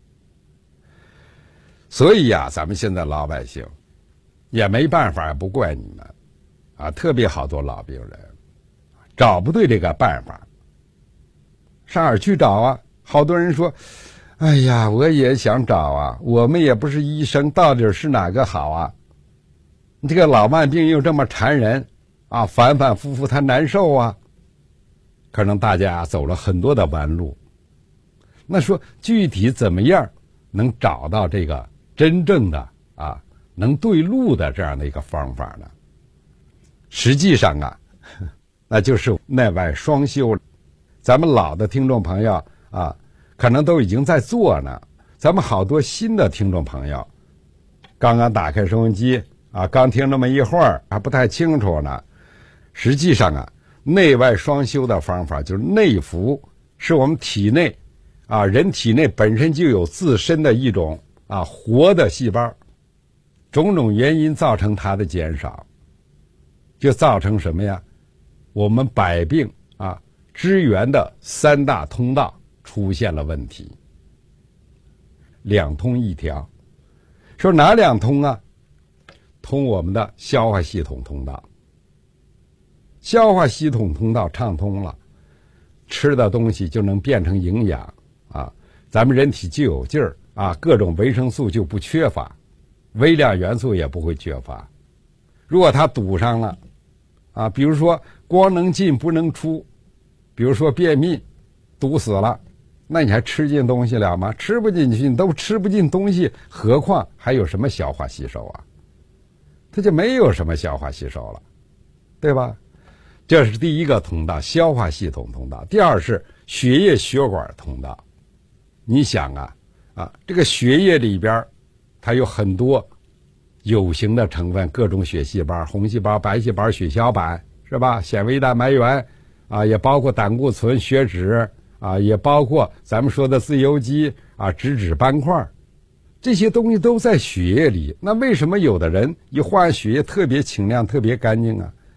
所以呀，咱们现在老百姓也没办法，也不怪你们啊，特别好多老病人找不对这个办法，上哪儿去找啊？好多人说，哎呀，我也想找啊，我们也不是医生，到底是哪个好啊？这个老慢病又这么缠人啊，反反复复，他难受啊。可能大家走了很多的弯路，那说具体怎么样能找到这个真正的啊能对路的这样的一个方法呢？实际上啊，那就是内外双修。咱们老的听众朋友啊，可能都已经在做呢。咱们好多新的听众朋友，刚刚打开收音机啊，刚听那么一会儿，还不太清楚呢。实际上啊，内外双修的方法就是内服，是我们体内啊，人体内本身就有自身的一种啊活的细胞，种种原因造成它的减少，就造成什么呀？我们百病啊支援的3大通道出现了问题。两通一条，说哪两通啊？通我们的消化系统通道，消化系统通道畅通了，吃的东西就能变成营养啊，咱们人体就有劲儿啊，各种维生素就不缺乏，微量元素也不会缺乏。如果它堵上了啊，比如说光能进不能出，比如说便秘堵死了，那你还吃进东西了吗？吃不进去，你都吃不进东西，何况还有什么消化吸收啊？它就没有什么消化吸收了，对吧？这是第一个通道，消化系统通道。第二是血液血管通道。你想啊，这个血液里边它有很多有形的成分，各种血细胞，红细胞、白细胞、血小板，是吧？纤维蛋白原啊，也包括胆固醇、血脂啊，也包括咱们说的自由基啊、脂斑块，这些东西都在血液里。那为什么有的人一换血液特别清亮、特别干净啊？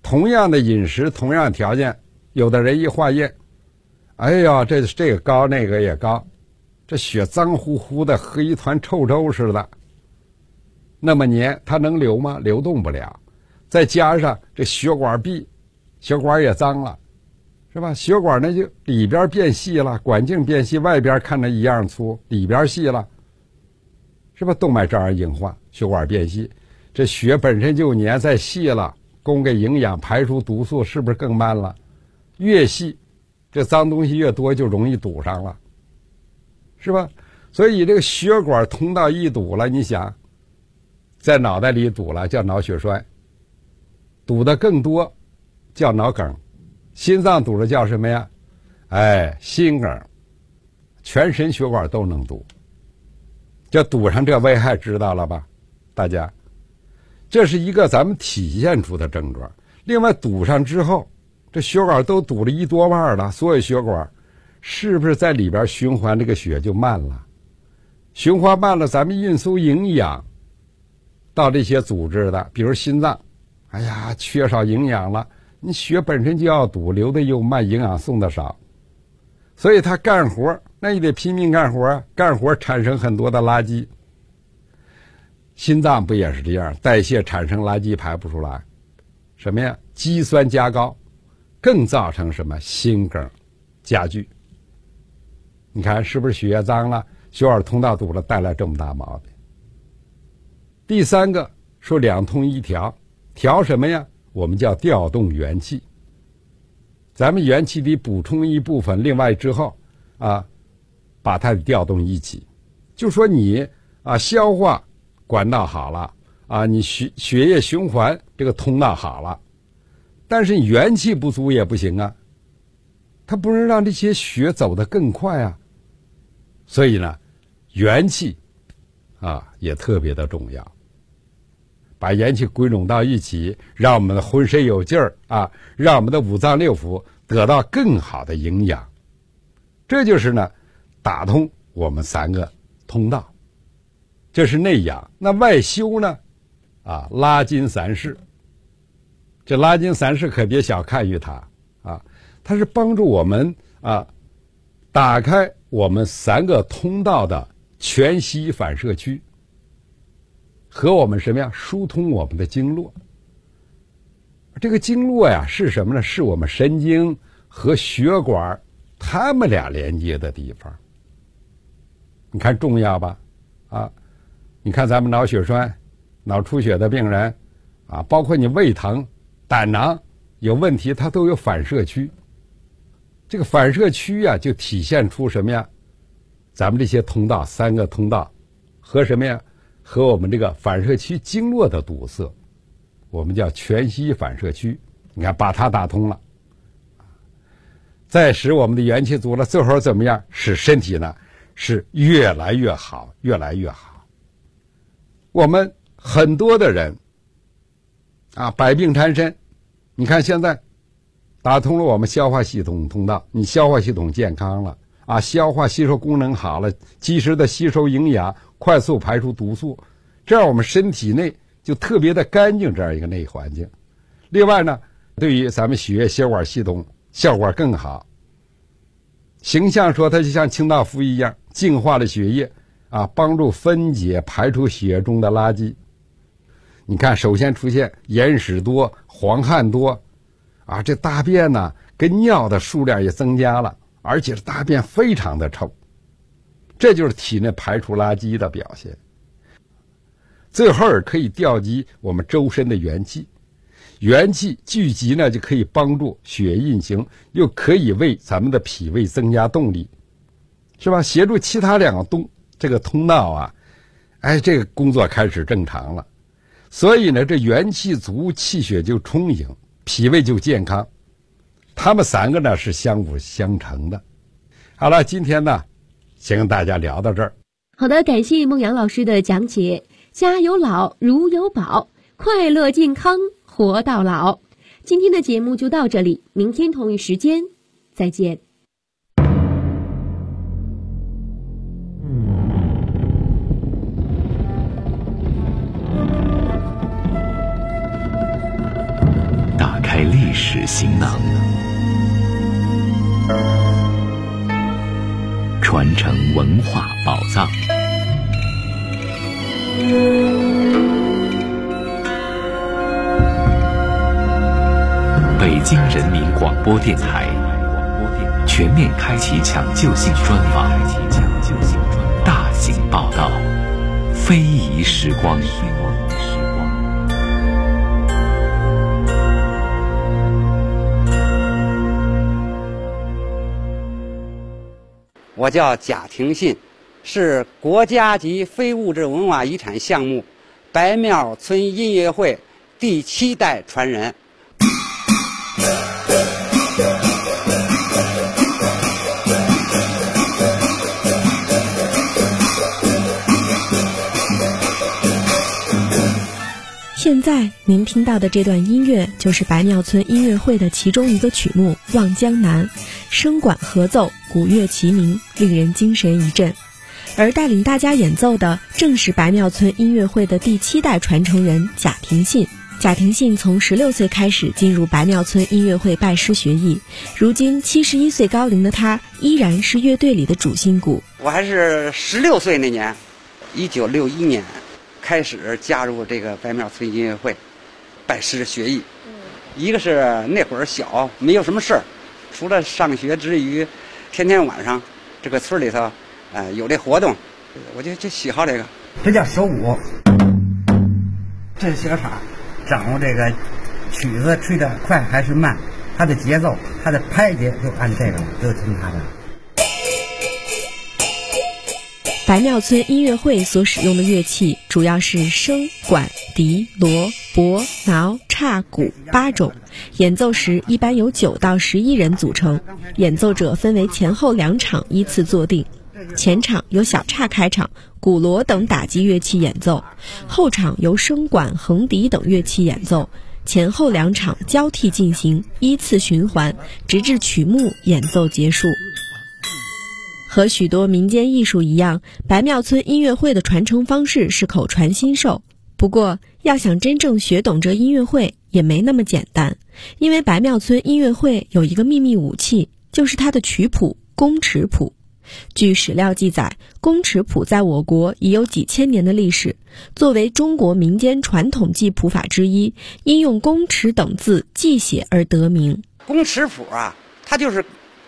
同样的饮食，同样条件，有的人一化验，哎呀，这个高那个也高，这血脏乎乎的，和一团臭粥似的。那么黏，它能流吗？流动不了。再加上这血管壁，血管也脏了，是吧？血管那就里边变细了，管径变细，外边看着一样粗，里边细了，是吧？动脉照样硬化，血管变细，这血本身就黏，再细了，供给营养，排出毒素，是不是更慢了？越细，这脏东西越多，就容易堵上了，是吧？所以这个血管通道一堵了，你想，在脑袋里堵了叫脑血栓，堵得更多叫脑梗，心脏堵了叫什么呀？心梗，全身血管都能堵。这堵上这危害知道了吧？大家，这是一个咱们体现出的症状。另外堵上之后，这血管都堵了一多半了，所有血管是不是在里边循环这个血就慢了？循环慢了，咱们运输营养到这些组织的，比如心脏，哎呀，缺少营养了，你血本身就要堵，流的又慢，营养送的少，所以他干活那你得拼命干活啊，干活产生很多的垃圾。心脏不也是这样，代谢产生垃圾排不出来，什么呀？肌酸加高，更造成什么？心梗加剧。你看是不是血液脏了，血管通道堵了，带来这么大毛病？第三个说两通一调，调什么呀？我们叫调动元气。咱们元气得补充一部分，另外之后把它调动一起。就说你消化管道好了你血液循环这个通道好了，但是你元气不足也不行啊，它不能让这些血走得更快啊。所以呢，元气也特别的重要。把元气归拢到一起，让我们的浑身有劲儿让我们的五脏六腑得到更好的营养。这就是呢，打通我们三个通道，这是内养。那外修呢？拉筋散矢。这拉筋散矢可别小看于它它是帮助我们打开我们三个通道的全息反射区。和我们什么呀？疏通我们的经络。这个经络呀是什么呢？是我们神经和血管它们俩连接的地方。你看重要吧？你看咱们脑血栓、脑出血的病人包括你胃疼、胆囊有问题，它都有反射区。这个反射区就体现出什么呀？咱们这些通道，三个通道和什么呀？和我们这个反射区经络的堵塞，我们叫全息反射区。你看把它打通了，再使我们的元气足了，最后怎么样？使身体呢是越来越好，越来越好。我们很多的人百病缠身，你看现在打通了我们消化系统通道，你消化系统健康了消化吸收功能好了，及时的吸收营养，快速排出毒素，这样我们身体内就特别的干净，这样一个内环境。另外呢，对于咱们血液血管系统效果更好。形象说它就像清道夫一样，净化了血液帮助分解排出血液中的垃圾。你看首先出现眼屎多、黄汗多这大便呢跟尿的数量也增加了，而且大便非常的臭，这就是体内排出垃圾的表现。最后可以调集我们周身的元气，元气聚集呢就可以帮助血运行，又可以为咱们的脾胃增加动力，是吧？协助其他两个这个通道这个工作开始正常了。所以呢，这元气足，气血就充盈，脾胃就健康。他们三个呢是相辅相成的。好了，今天呢先跟大家聊到这儿。 好的，感谢孟阳老师的讲解。家有老如有宝，快乐健康活到老。今天的节目就到这里，明天同一时间再见。 打开历史行囊，传承文化宝藏。北京人民广播电台全面开启抢救性专访，大型报道，非遗时光。 我叫贾廷信，是国家级非物质文化遗产项目白庙村音乐会第7代传人。 现在您听到的这段音乐就是白庙村音乐会的其中一个曲目《望江南》，声管合奏，鼓乐齐鸣，令人精神一振。而带领大家演奏的正是白庙村音乐会的第7代传承人贾廷信。贾廷信从16岁开始进入白庙村音乐会拜师学艺，如今71岁高龄的他依然是乐队里的主心骨。 我还是16岁那年，1961年开始加入这个白庙村音乐会，拜师学艺。一个是那会儿小，没有什么事儿，除了上学之余，天天晚上这个村里头，有这活动，我就喜好这个。 这叫手鼓，这是小叉，掌握这个曲子吹得快还是慢，它的节奏，它的拍节就按这个，就听它的。 白庙村音乐会所使用的乐器主要是笙、管、笛、锣、钹、挠、叉、鼓8种，演奏时一般由9到11人组成，演奏者分为前后2场依次坐定，前场由小叉开场，鼓锣等打击乐器演奏，后场由笙管、横笛等乐器演奏，前后2场交替进行，依次循环，直至曲目演奏结束。和许多民间艺术一样，白庙村音乐会的传承方式是口传心授。不过，要想真正学懂这音乐会也没那么简单，因为白庙村音乐会有一个秘密武器，就是它的曲谱宫尺谱。据史料记载，宫尺谱在我国已有几千年的历史，作为中国民间传统记谱法之一，因用宫尺等字记写而得名。 宫尺谱啊，它就是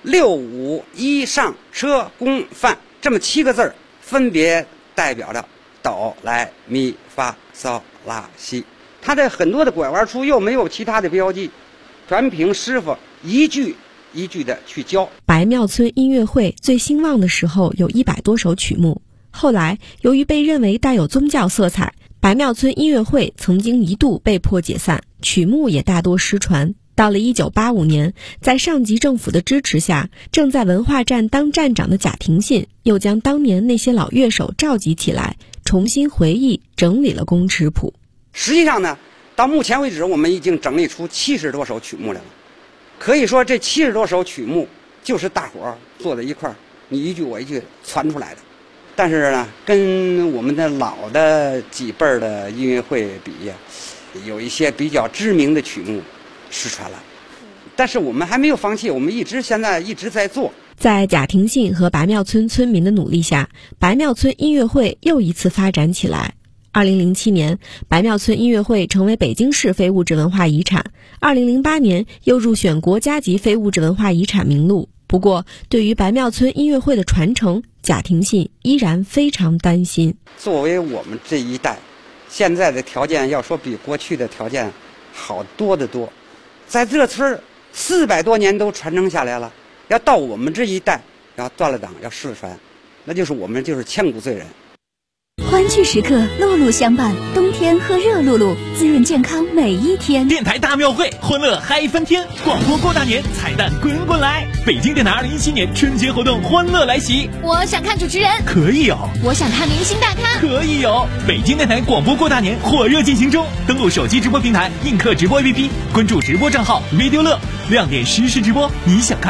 6、5、1上车宫范这么7个字，分别代表着哆来咪发嗦拉西。它这很多的拐弯处又没有其他的标记，全凭师傅一句一句的去教。 白庙村音乐会最兴旺的时候有100多首曲目，后来由于被认为带有宗教色彩，白庙村音乐会曾经一度被迫解散，曲目也大多失传。到了1985年，在上级政府的支持下，正在文化站当站长的贾廷信又将当年那些老乐手召集起来，重新回忆整理了宫尺谱。 实际上呢，到目前为止我们已经整理出70多首曲目来了。可以说这70多首曲目就是大伙儿坐在一块儿，你一句我一句传出来的。但是呢，跟我们的老的几辈儿的音乐会比呀，有一些比较知名的曲目失传了，但是我们还没有放弃，我们现在一直在做。 在贾廷信和白庙村村民的努力下，白庙村音乐会又一次发展起来。2007年，白庙村音乐会成为北京市非物质文化遗产，2008年又入选国家级非物质文化遗产名录。不过，对于白庙村音乐会的传承，贾廷信依然非常担心。 作为我们这一代，现在的条件要说比过去的条件好多得多。在这村400多年都传承下来了，要到我们这一代要断了档要失传，那就是我们就是千古罪人。 欢聚时刻，露露相伴，冬天喝热露露，滋润健康每一天。 电台大庙会，欢乐嗨翻天！广播过大年，彩蛋滚滚来！北京电台2017年春节活动欢乐来袭。 我想看主持人， 可以有； 我想看明星大咖， 可以有。北京电台广播过大年火热进行中，登录手机直播平台映客直播 APP， 关注直播账号 Radio 乐，亮点实时直播，你想看